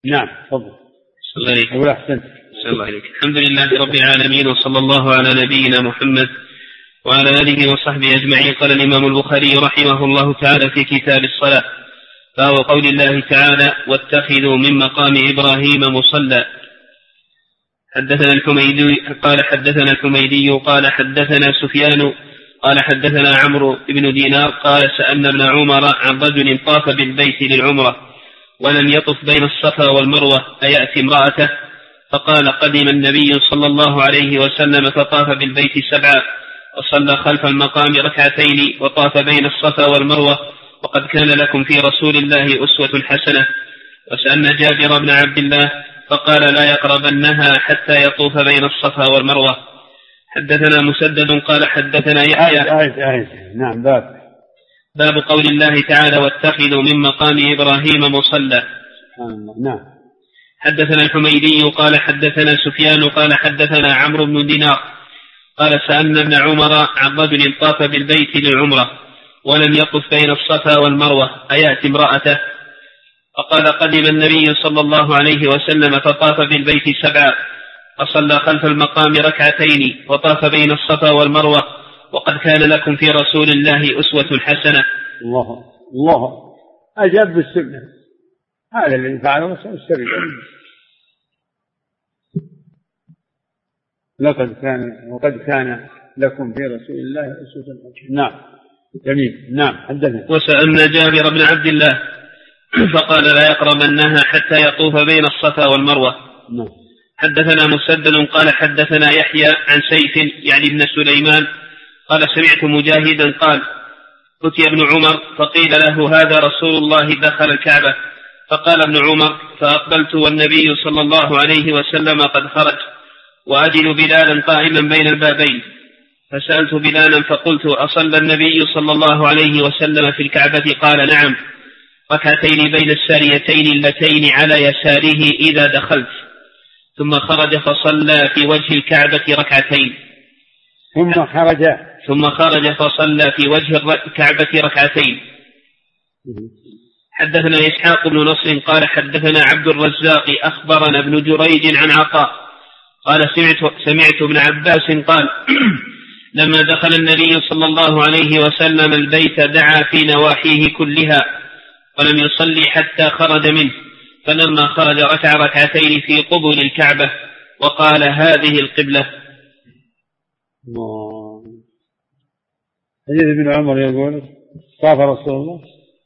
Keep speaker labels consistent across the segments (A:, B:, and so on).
A: نعم تفضل.
B: الله عليك.
A: أقول أحسنت.
B: الله عليك. الحمد لله رب العالمين، وصلى الله على نبينا محمد وعلى آله وصحبه أجمعين. قال الإمام البخاري رحمه الله تعالى في كتاب الصلاة: فهو قول الله تعالى: واتخذوا من مقام إبراهيم مصلى. حدثنا الحميدي قال حدثنا الحميدي قال حدثنا سفيان قال حدثنا عمرو بن دينار قال سألنا ابن عمر عن رجل طاف بالبيت للعمرة ولم يطف بين الصفا والمروة أيأتي امرأته؟ فقال: قدم النبي صلى الله عليه وسلم فطاف بالبيت 7 وصلى خلف المقام 2 وطاف بين الصفا والمروة، وقد كان لكم في رسول الله أسوة حسنة. وسألنا جابر بن عبد الله فقال: لا يقربنها حتى يطوف بين الصفا والمروة. حدثنا مسدد قال حدثنا
A: آية. نعم.
B: باب قول الله تعالى: واتخذوا من مقام إبراهيم مصلى.
A: نعم.
B: حدثنا الحميدي قال حدثنا سفيان قال حدثنا عمرو بن دينار قال سألنا ابن عمر عن رجل طاف بالبيت للعمرة ولم يطف بين الصفا والمروة أيأتي امرأته؟ فقال: قدم النبي صلى الله عليه وسلم فطاف بالبيت 7 وصلى خلف المقام 2 وطاف بين الصفا والمروة، وقد كان لكم في رسول الله أسوة حسنة.
A: الله أجاب بالسنة، هذا الذي فعله السريع. وقد كان لكم في رسول الله أسوة حسنة. نعم. جميل. نعم. حدثنا.
B: وسألنا جابر بن عبد الله فقال: لا يقربنها حتى يطوف بين الصفا والمروة.
A: نعم.
B: حدثنا مسدد قال حدثنا يحيى عن سيف يعني ابن سليمان قال سمعت مجاهدا قال: أتي ابن عمر فقيل له: هذا رسول الله دخل الكعبة. فقال ابن عمر: فأقبلت والنبي صلى الله عليه وسلم قد خرج وأجد بلالا قائما بين البابين، فسألت بلالا فقلت: أصلى النبي صلى الله عليه وسلم في الكعبة؟ قال: نعم، 2 بين الساريتين اللتين على يساره إذا دخلت. ثم خرج فصلى في وجه الكعبة 2. ثم خرج فصلى في وجه الكعبة 2. حدثنا إسحاق بن نصر قال حدثنا عبد الرزاق أخبرنا ابن جريج عن عطاء قال سمعت ابن عباس قال: لما دخل النبي صلى الله عليه وسلم البيت دعا في نواحيه كلها ولم يصلي حتى خرج منه، فلما خرج ركع 2 في قبل الكعبة وقال: هذه القبلة.
A: حديث ابن عمر يقول: طاف رسول الله.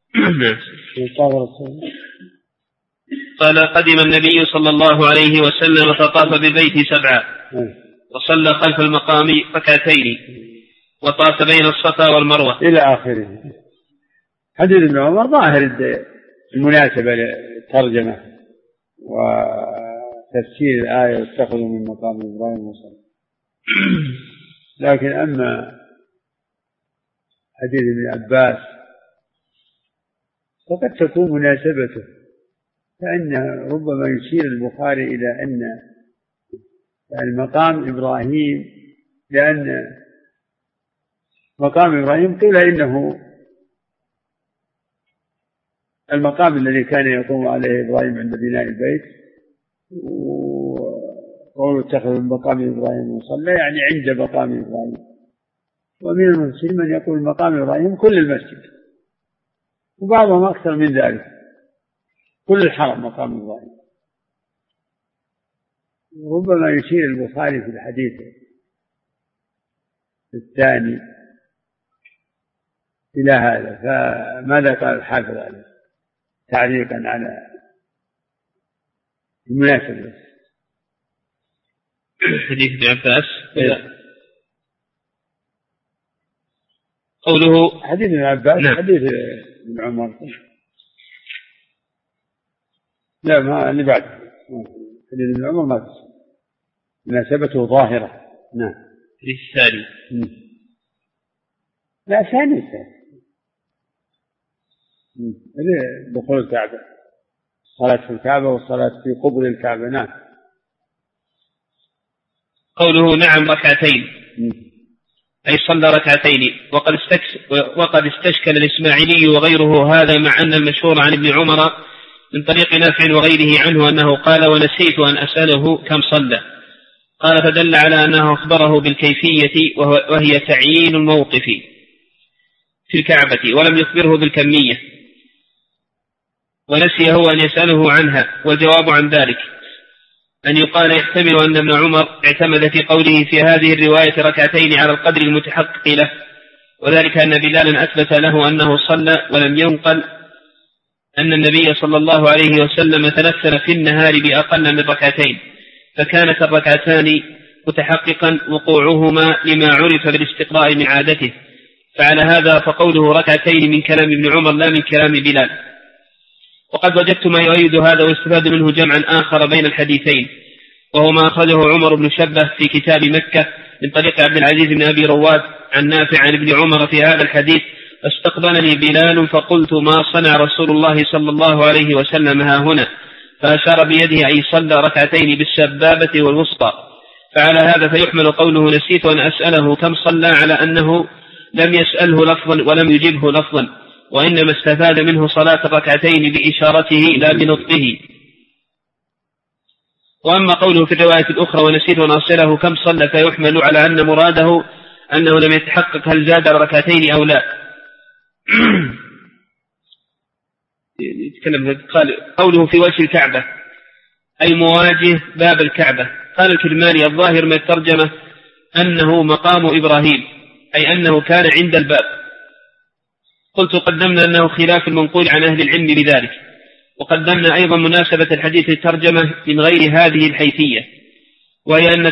B: قال: قدم النبي صلى الله عليه وسلم فطاف بالبيت 7 وصلى خلف المقام 2 وطاف بين الصفا والمروة
A: إلى آخره. حديث ابن عمر ظاهر المناسبة للترجمة وتفسير الآية: واتخذوا من مقام إبراهيم مصلى. لكن أما حديث ابن عباس فقد تكون مناسبته، فإن ربما يشير البخاري إلى أن يعني مقام إبراهيم، لأن مقام إبراهيم قيل إنه المقام الذي كان يقوم عليه إبراهيم عند بناء البيت، وقوله: اتخذ من مقام إبراهيم مصلى يعني عند مقام إبراهيم. ومن المفسرين من يقول مقام إبراهيم كل المسجد، وبعضهم أكثر من ذلك، كل الحرم مقام إبراهيم. ربما يشير البخاري في الحديث الثاني إلى هذا. فماذا قال الحافظ عليه تعليقا على المناسبة؟
B: حديث ابن عباس قوله
A: حديث ابن عباس. نعم. حديث ابن عمر. لا، ما اللي بعد حديث ابن عمر ما تصل، مناسبته ظاهرة. نعم.
B: الحديث الثاني.
A: لا، ثاني دخول الكعبة، صلاة في الكعبة والصلاة في قبل الكعبة. نعم.
B: قوله: نعم 2 أي صلى 2. وقد استشكل الإسماعيلي وغيره هذا، مع أن المشهور عن ابن عمر من طريق نافع وغيره عنه أنه قال: ونسيت أن أسأله كم صلى. قال: فدل على أنه أخبره بالكيفية وهي تعيين الموقف في الكعبة، ولم يخبره بالكمية، ونسي هو أن يسأله عنها. والجواب عن ذلك أن يقال: يحتمل أن ابن عمر اعتمد في قوله في هذه الرواية ركعتين على القدر المتحقق له، وذلك أن بلالا أثبت له أنه صلى، ولم ينقل أن النبي صلى الله عليه وسلم تنفل في النهار بأقل من ركعتين، فكانت الركعتان متحققا وقوعهما لما عرف بالاستقراء من عادته. فعلى هذا فقوله ركعتين من كلام ابن عمر لا من كلام بلال. وقد وجدت ما يؤيد هذا واستفاد منه جمعا آخر بين الحديثين، وهو ما أخرجه عمر بن شبه في كتاب مكة من طريق عبد العزيز بن أبي رواد عن نافع عن ابن عمر في هذا الحديث: فاستقبلني بلال فقلت: ما صنع رسول الله صلى الله عليه وسلم ها هنا؟ فأشار بيده أي صلى ركعتين بالسبابة والوسطى. فعلى هذا فيحمل قوله نسيت أن أسأله كم صلى على أنه لم يسأله لفظا ولم يجبه لفظا، وإنما استفاد منه صلاة الركعتين بإشارته لا بنطقه. وأما قوله في الرواية الأخرى ونسيت أن أصله كم صلى فيحمل على أن مراده أنه لم يتحقق هل زاد ركعتين أو لا. قال قوله في وجه الكعبة أي مواجه باب الكعبة. قال الكرماني: الظاهر من الترجمة أنه مقام إبراهيم، أي أنه كان عند الباب. قلت: قدمنا أنه خلاف المنقول عن أهل العلم بذلك، وقدمنا أيضا مناسبة الحديث الترجمة من غير هذه الحيثية، وهي أن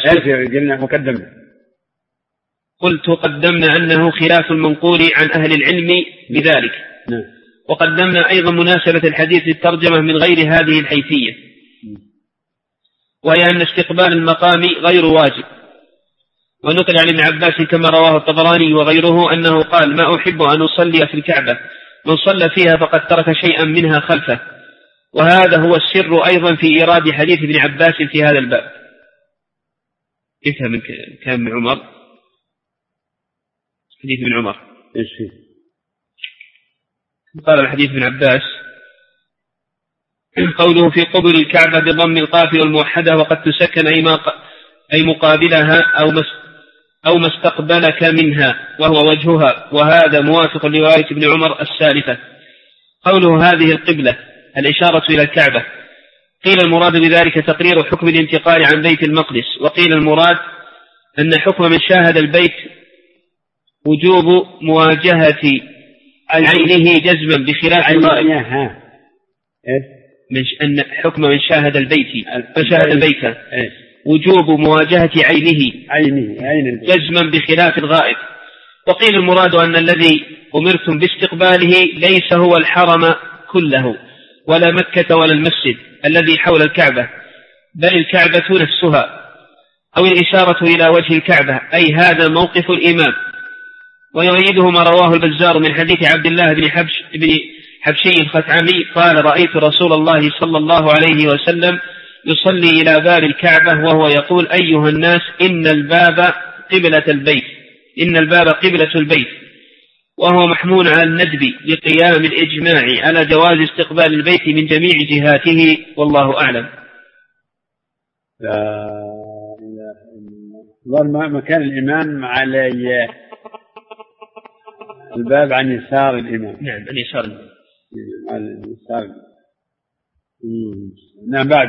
B: قلت قدمنا أنه خلاف المنقول عن أهل العلم بذلك، وقدمنا أيضا مناسبة الحديث الترجمة من غير هذه الحيثية، وهي أن استقبال المقام غير واجب. ونقل عن ابن عباس كما رواه الطبراني وغيره أنه قال: ما أحب أن أصلي في الكعبة، من صلى فيها فقد ترك شيئا منها خلفه. وهذا هو السر أيضا في إيراد حديث ابن عباس في هذا الباب. افهم كلام ابن عمر، حديث ابن عمر قال الحديث ابن عباس قوله في قبل الكعبة بضم القاف والموحدة وقد تسكن أي مقابلها أو ما استقبلك منها وهو وجهها، وهذا موافق لرواية ابن عمر السالفة. قوله هذه القبلة الإشارة إلى الكعبة، قيل المراد بذلك تقرير حكم الانتقال عن بيت المقدس، وقيل المراد أن حكم من شاهد البيت وجوب مواجهة عينه جزما بخلاف الغائب. أن حكم من شاهد البيت وجوب مواجهة عينه جزما بخلاف الغائب. وقيل المراد أن الذي أمرتم باستقباله ليس هو الحرم كله ولا مكة ولا المسجد الذي حول الكعبة، بل الكعبة نفسها، أو الإشارة إلى وجه الكعبة، أي هذا موقف الإمام. ويؤيده ما رواه البزار من حديث عبد الله بن حبشي الخثعمي قال: رأيت رسول الله صلى الله عليه وسلم يصلي إلى باب الكعبة وهو يقول: أيها الناس إن الباب قبلة البيت، وهو محمول على الندب لقيام الإجماع على جواز استقبال البيت من جميع جهاته، والله أعلم.
A: لا إله مكان الإمام على الباب عن يسار الإمام.
B: نعم، عن يسار الإمام.
A: نعم، بعد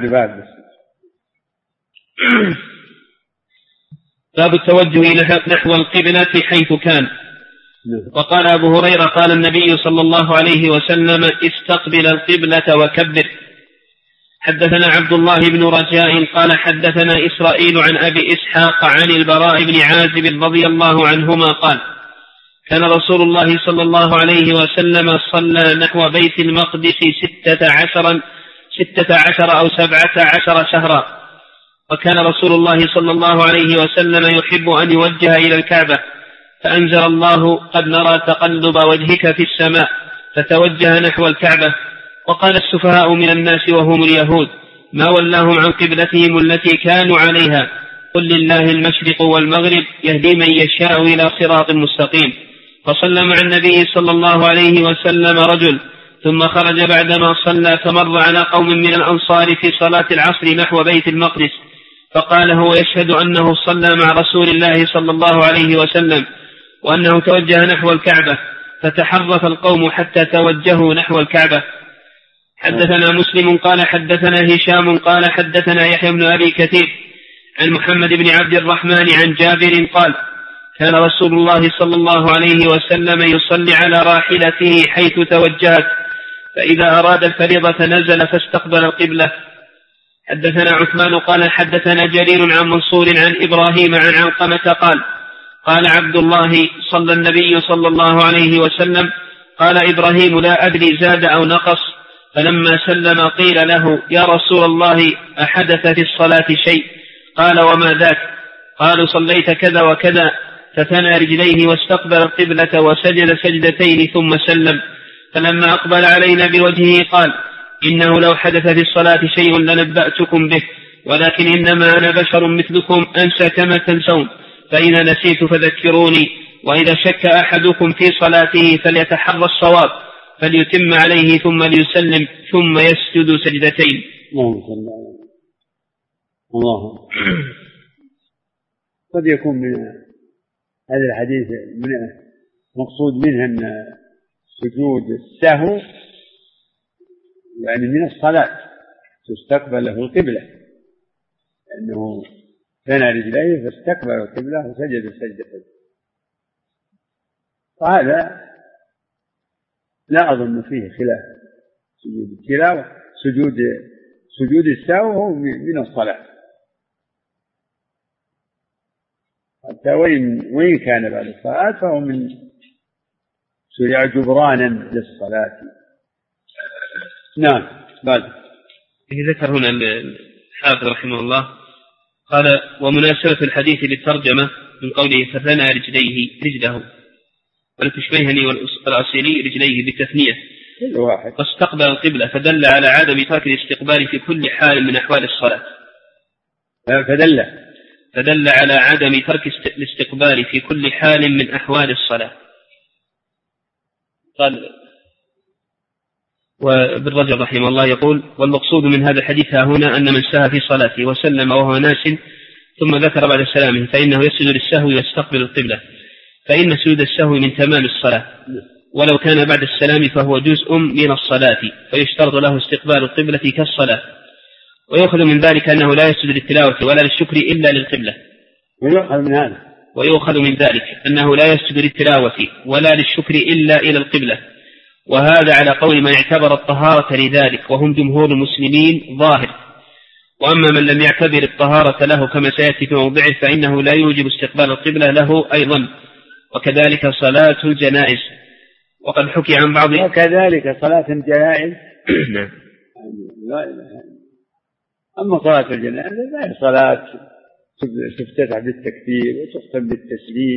B: باب التوجه نحو القبلة حيث كان. وقال أبو هريرة قال النبي صلى الله عليه وسلم: استقبل القبلة وكبر. حدثنا عبد الله بن رجاء قال حدثنا إسرائيل عن أبي إسحاق عن البراء بن عازب رضي الله عنهما قال: كان رسول الله صلى الله عليه وسلم صلى نحو بيت المقدس 16 أو 17 شهرا، وكان رسول الله صلى الله عليه وسلم يحب أن يوجه إلى الكعبة، فأنزل الله: قد نرى تقلب وجهك في السماء، فتوجه نحو الكعبة. وقال السفهاء من الناس وهم اليهود: ما ولاهم عن قبلتهم التي كانوا عليها، قل لله المشرق والمغرب يهدي من يشاء إلى صراط مستقيم. فصلى مع النبي صلى الله عليه وسلم رجل، ثم خرج بعدما صلى فمر على قوم من الأنصار في صلاة العصر نحو بيت المقدس، فقال هو يشهد أنه صلى مع رسول الله صلى الله عليه وسلم وأنه توجه نحو الكعبة، فتحرف القوم حتى توجهوا نحو الكعبة. حدثنا مسلم قال حدثنا هشام قال حدثنا يحيى بن أبي كثير عن محمد بن عبد الرحمن عن جابر قال كان رسول الله صلى الله عليه وسلم يصلي على راحلته حيث توجهت، فإذا أراد الفريضة نزل فاستقبل القبلة. حدثنا عثمان قال حدثنا جرير عن منصور عن إبراهيم عن علقمة قال عبد الله صلى النبي صلى الله عليه وسلم قال إبراهيم لا أدري زاد أو نقص، فلما سلم قيل له يا رسول الله أحدث في الصلاة شيء؟ قال وما ذاك؟ قالوا صليت كذا وكذا، فثنى رجليه واستقبل القبلة وسجد سجدتين ثم سلم، فلما أقبل علينا بوجهه قال إنه لو حدث في الصلاة شيء لنبأتكم به، ولكن إنما أنا بشر مثلكم أنسى كما تنسون، فإذا نسيت فذكروني، وإذا شك أحدكم في صلاته فليتحرى الصواب، فليتم عليه ثم ليسلم ثم يسجد سجدتين.
A: الله قد يكون من هذا الحديث من مقصود منها أن سجود السهو يعني من الصلاة تستقبل له القبلة، لأنه ثنى رجليه فاستقبل القبلة وسجد السجدتين، وهذا لا أظن فيه خلاف. سجود التلاوة سجود السهو هو من الصلاة، حتى وإن كان بعد الصلاة فهو من شرع جبرانا للصلاة. نعم. بعد
B: ذكر هنا الحافظ رحمه الله قال ومناسبة الحديث للترجمة من قوله فثنى رجله، والكشميهني والأصيلي رجليه بالتثنية واستقبل القبلة، فدل على عدم ترك الاستقبال في كل حال من أحوال الصلاة. فدل على عدم ترك الاستقبال في كل حال من أحوال الصلاة. قال وابن رجب رحمه الله يقول والمقصود من هذا الحديث هنا أن من سهى في صلاته وسلم وهو ناس ثم ذكر بعد سلامه فإنه يسجد للسهو ويستقبل القبلة، فإن سجود السهو من تمام الصلاة، ولو كان بعد السلام فهو جزء من الصلاة، فيشترط له استقبال القبلة كالصلاة. ويؤخذ من ذلك أنه لا يسجد للتلاوة ولا للشكر إلا للقبلة. ويؤخذ من ذلك أنه لا يسجد للتلاوة ولا للشكر إلا إلى القبلة، وهذا على قول من اعتبر الطهارة لذلك وهم جمهور المسلمين ظاهر. وأما من لم يعتبر الطهارة له كما سيأتي في موضعه فإنه لا يوجب استقبال القبلة له أيضا، وكذلك صلاة الجنائز. وقد حكي عن بعض
A: وكذلك صلاة الجنائز لا أما صلاة الجنائز لا هي صلاة تفتتح بالتكبير وتختم بالتسليم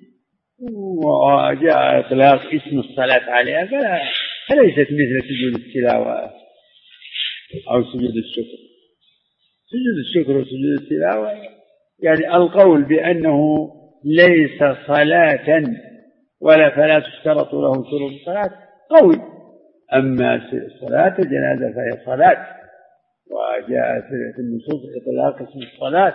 A: وجاء إطلاق اسم الصلاة عليها، فليست مثل سجود التلاوة أو سجود الشكر. سجود الشكر وسجود التلاوة يعني القول بأنه ليس صلاة فلا تشترط له شروط الصلاة قوي. أما صلاة الجنازة فهي صلاة، وجاء في النصوص إطلاق اسم الصلاة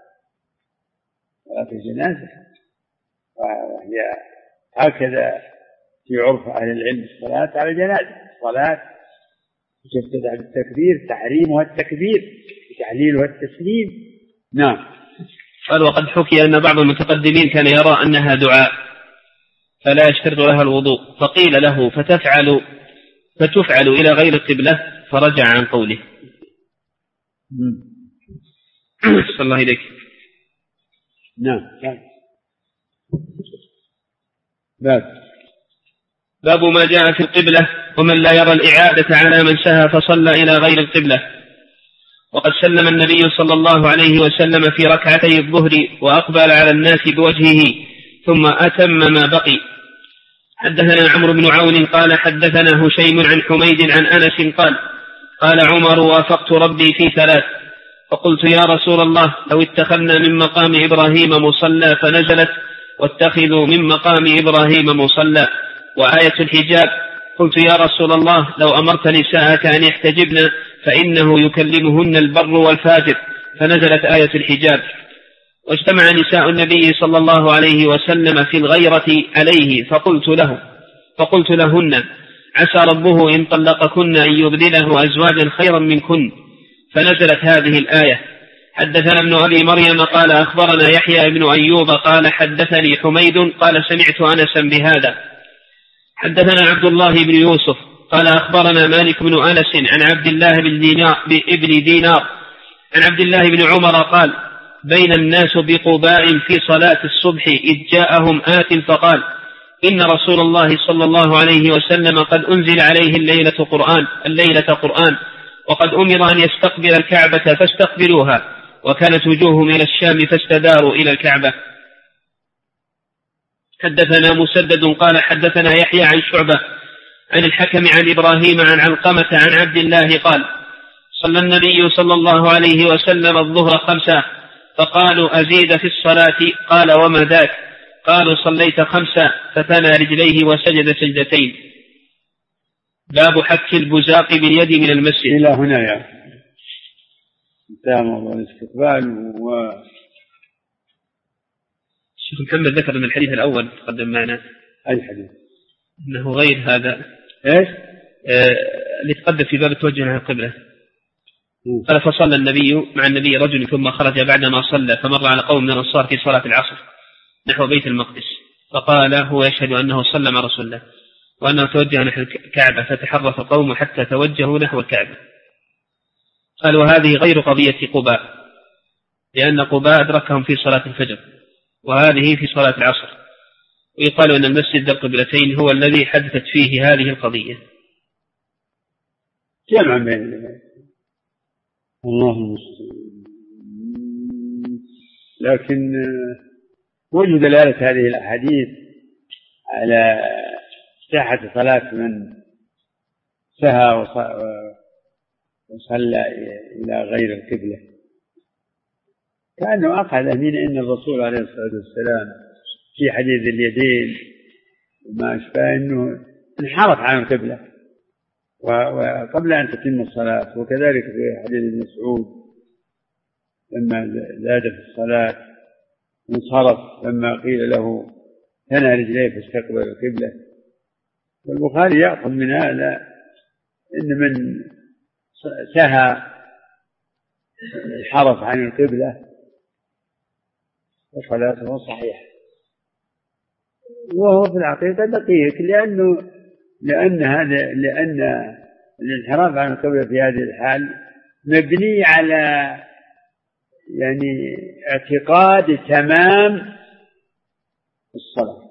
A: صلاة الجنازة، وهي هكذا في عرف أهل العلم الصلاة على الجنازة صلاة تفتتح بالتكبير، تحريمها التكبير وتحليلها التسليم. نعم.
B: قال وقد حكي أن بعض المتقدمين كان يرى أنها دعاء فلا يشترط لها الوضوء، فقيل له فتفعل إلى غير القبلة، فرجع عن قوله. صلى الله إليك.
A: نعم.
B: باب ما جاء في القبلة ومن لا يرى الإعادة على من سهى فصلى إلى غير القبلة. وقد سلم النبي صلى الله عليه وسلم في ركعتي الظهر وأقبل على الناس بوجهه ثم أتم ما بقي. حدثنا عمرو بن عون قال حدثنا هشيم عن حميد عن أنس قال عمر وافقت ربي في 3، فقلت يا رسول الله لو اتخذنا من مقام إبراهيم مصلى، فنزلت واتخذوا من مقام إبراهيم مصلى، وآية الحجاب قلت يا رسول الله لو أمرت نساءك أن يحتجبن فإنه يكلمهن البر والفاجر، فنزلت آية الحجاب. واجتمع نساء النبي صلى الله عليه وسلم في الغيرة عليه فقلت لهن عسى ربه إن طلقكن أن يبدله أزواجا خيرا منكن، فنزلت هذه الآية. حدثنا ابن أبي مريم قال أخبرنا يحيى بن أيوب قال حدثني حميد قال سمعت أنسا بهذا. حدثنا عبد الله بن يوسف قال أخبرنا مالك بن أنس عن عبد الله بن دينار عن عبد الله بن عمر قال بين الناس بقباء في صلاة الصبح إذ جاءهم آت فقال إن رسول الله صلى الله عليه وسلم قد أنزل عليه الليلة قرآن وقد أمر أن يستقبل الكعبة فاستقبلوها، وكانت وجوههم إلى الشام فاستداروا إلى الكعبة. حدثنا مسدد قال حدثنا يحيى عن شعبة عن الحكم عن إبراهيم عن علقمة عن عبد الله قال صلى النبي صلى الله عليه وسلم الظهر 5 فقالوا أزيد في الصلاة قال وما ذاك؟ قالوا صليت 5 فثنى رجليه وسجد سجدتين. باب حك البزاق باليد من المسجد.
A: إلى هنا يا انتهى موضوع الاستقبال.
B: الشيخ محمد ذكر من الحديث الأول تقدم معنا.
A: أي حديث؟
B: إنه غير هذا.
A: إيش؟
B: اللي تقدم في باب التوجه نحو القبلة. قال فصلى النبي مع النبي رجل ثم خرج بعدما صلى فمر على قوم من الأنصار في صلاة العصر نحو بيت المقدس، فقال هو يشهد أنه صلى مع رسول الله وأنه توجه نحو الكعبة، فتحرف القوم حتى توجهوا نحو الكعبة. قال وهذه غير قضية قباء، لأن قباء أدركهم في صلاة الفجر وهذه في صلاة العصر، ويقال أن المسجد ذو القبلتين هو الذي حدثت فيه هذه القضية.
A: جمع بين الله المستعان. لكن وجد دلالة هذه الأحاديث على صحة صلاة من سهى وصلى إلى غير القبلة، كأنه أخذ من أن الرسول عليه الصلاة والسلام في حديث اليدين وما أشبه أنه انحرف عن القبلة وقبل أن تتم الصلاة، وكذلك في حديث ابن مسعود لما زاد في الصلاة انصرف لما قيل له ثنى رجليه فاستقبل القبلة. والبخاري يأخذ من هذا إن من سهى انحرف عن القبلة وصلاته صحيحة، وهو في الحقيقة دقيق لأن الانحراف عن القبلة في هذه الحال مبني على يعني اعتقاد تمام الصلاة،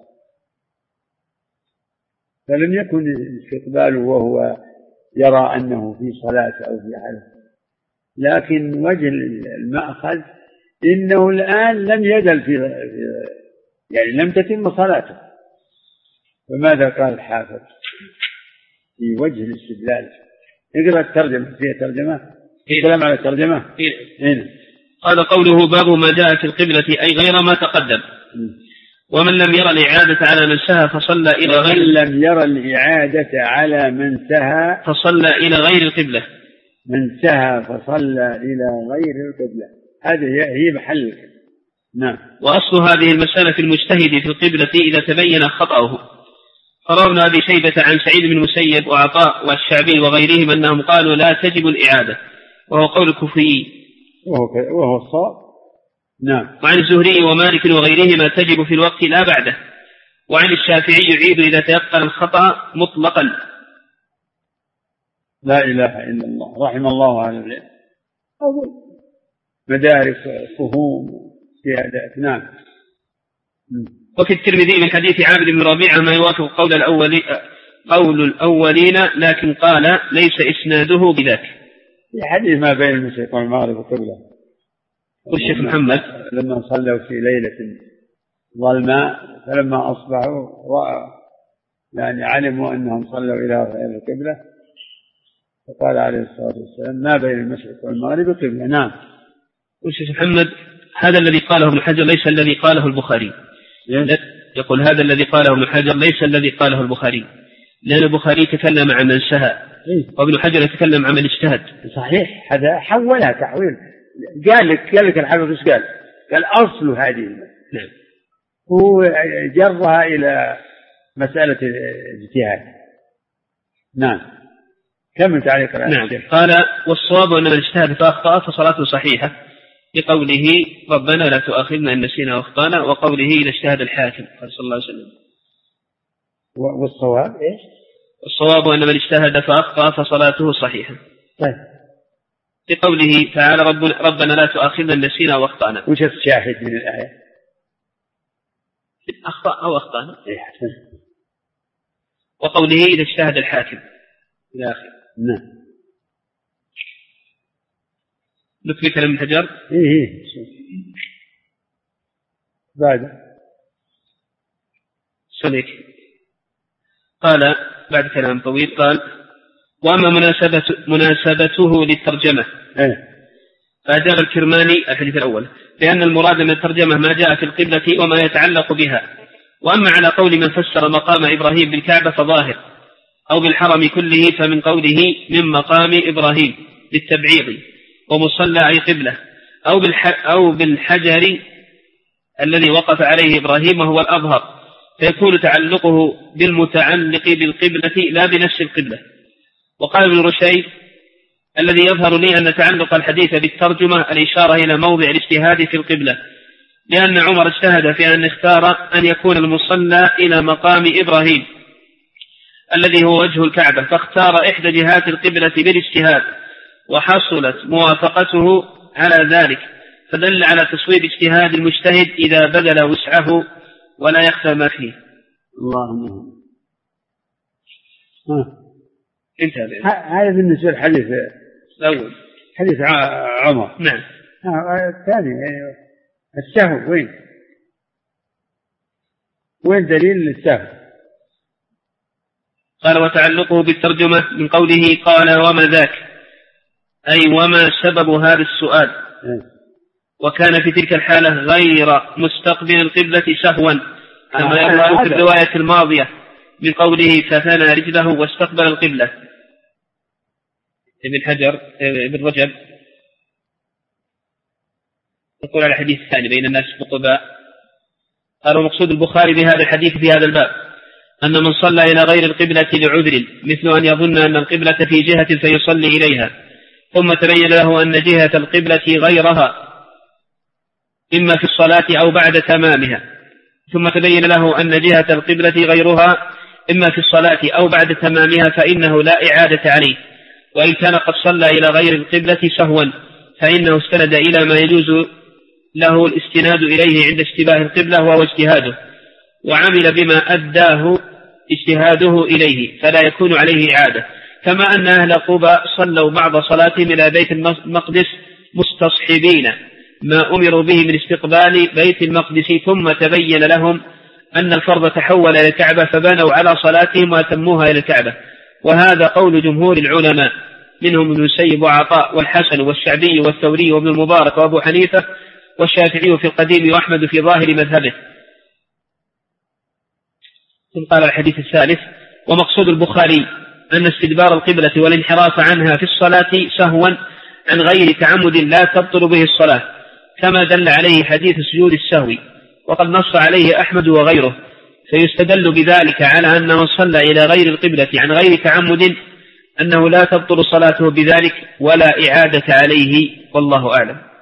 A: فلم يكن استقباله وهو يرى أنه في صلاة أو في حالة، لكن وجه المأخذ إنه الآن لم يزل يعني لم تتم صلاته. فماذا قال الحافظ في وجه الاستدلال؟ اقرأ الترجمة، فيها ترجمة كلام على الترجمة. هنا
B: قال قوله باب ما جاء في القبلة أي غير ما تقدم. ومن لم يرى الإعادة على من سهى فصلى إلى غير
A: لم يرى الإعادة على من سهى
B: فصلى إلى غير القبلة.
A: من سهى فصلى إلى غير القبلة، هذه هي محل. نعم.
B: وأصل هذه المسألة في المجتهد في القبلة إذا تبين خطأه. روى ابن أبي شيبة عن سعيد بن المسيب وعطاء والشعبي وغيرهم أنهم قالوا لا تجب الإعادة، وهو قول الكوفيين
A: وهو الصواب. نعم.
B: وعن الزهري ومالك وغيرهما تجب في الوقت لا بعده. وعن الشافعي يعيد إذا تيقن الخطأ مطلقا.
A: لا إله إلا الله، رحم الله أهل العلم، مدارس فهوم سيادات. نعم.
B: وفي الترمذي من حديث عابد بن ربيعة ما يوافق قول الأولين، لكن قال ليس إسناده بذاك.
A: في حديث ما بين المشرق والمغرب وقبله.
B: والشيخ محمد
A: لما صلوا في ليلة ظلماء فلما أصبحوا يعني علموا أنهم صلوا إلى غير القبلة، فقال عليه الصلاة والسلام ما بين المشرق والمغرب قبلة. نعم.
B: والشيخ محمد هذا الذي قاله ابن حجر ليس الذي قاله البخاري. يقول هذا الذي قاله ابن حجر ليس الذي قاله البخاري، لأن البخاري تكلم عن من سهى وابن حجر يتكلم عن من اجتهد.
A: صحيح، هذا حولها تحويل. قال لك الحافظ ايش قال أصل هذه
B: نعم.
A: هو جرها إلى مسألة الاجتهاد. نعم. كم تعليق؟
B: نعم. قال والصواب أن من اجتهد فأخطأ فصلاته صحيحة، لقوله ربنا لا تؤاخذنا إن نسينا واخطأنا، وقوله إذا اجتهد الحاكم قال صلى الله عليه وسلم.
A: والصواب إيش؟
B: الصواب أن من اجتهد فأخطأ فصلاته صحيحة.
A: طيب.
B: لقوله تعالى ربنا لا تؤاخذنا إن نسينا واخطأنا.
A: وش الشاهد من الآية؟
B: أخطأ أو أخطأنا. وقوله إذا اجتهد الحاكم إلى آخره.
A: نعم.
B: نكمل كلام ابن حجر.
A: إيه. بعد.
B: صديق. قال بعد كلام طويل قال وأما مناسبته للترجمة فأجاب الكرماني الحديث الأول لأن المراد من الترجمة ما جاء في القبلة وما يتعلق بها. وأما على قول من فسر مقام إبراهيم بالكعبة فظاهر أو بالحرم كله فمن قوله من مقام إبراهيم للتبعيض ومصلى أي قبلة أو بالحجر الذي وقف عليه إبراهيم وهو الأظهر، فيكون تعلقه بالمتعلق بالقبلة لا بنفس القبلة. وقال ابن رشيد الذي يظهر لي أن تعلق الحديث بالترجمة الإشارة إلى موضع الاجتهاد في القبلة، لأن عمر اجتهد في أن اختار أن يكون المصلى إلى مقام إبراهيم الذي هو وجه الكعبة، فاختار إحدى جهات القبلة بالاجتهاد وحصلت موافقته على ذلك، فدل على تصويب اجتهاد المجتهد إذا بذل وسعه ولا يخفى ما فيه.
A: اللهم
B: انتهى.
A: هذا بالنسبة للحديث
B: الأول
A: حديث عمر.
B: نعم.
A: الثاني السهو وين دليل السهو؟
B: قال وتعلقه بالترجمة من قوله قال وما ذاك أي وما سبب هذا السؤال، وكان في تلك الحالة غير مستقبل القبلة سهوا كما يقول في الرواية الماضية من قوله فثنى رجله واستقبل القبلة. ابن حجر ابن رجب يقول على الحديث الثاني بين الناس بقباء. قال ومقصود البخاري بهذا الحديث في هذا الباب أن من صلى إلى غير القبلة لعذر مثل أن يظن أن القبلة في جهة فيصلي إليها ثم تبين له أن جهة القبلة غيرها إما في الصلاة أو بعد تمامها، ثم تبين له أن جهة القبلة غيرها إما في الصلاة أو بعد تمامها، فإنه لا إعادة عليه، وإن كان قد صلى إلى غير القبلة سهوا فإنه استند إلى ما يجوز له الاستناد إليه عند اشتباه القبلة وهو اجتهاده، وعمل بما أداه اجتهاده إليه فلا يكون عليه إعادة. كما أن أهل قباء صلوا بعض صلاتهم إلى بيت المقدس مستصحبين ما أمروا به من استقبال بيت المقدس، ثم تبين لهم أن الفرض تحول إلى الكعبة فبنوا على صلاتهم وأتموها إلى الكعبة. وهذا قول جمهور العلماء منهم ابن المسيب وعطاء والحسن والشعبي والثوري وابن المبارك وأبو حنيفة والشافعي في القديم وأحمد في ظاهر مذهبه. ثم قال الحديث الثالث ومقصود البخاري أن استدبار القبلة والانحراف عنها في الصلاة سهوا عن غير تعمد لا تبطل به الصلاة، كما دل عليه حديث سجود السهو وقد نص عليه أحمد وغيره، فيستدل بذلك على أن من صلى إلى غير القبلة عن غير تعمد أنه لا تبطل صلاته بذلك ولا إعادة عليه، والله أعلم.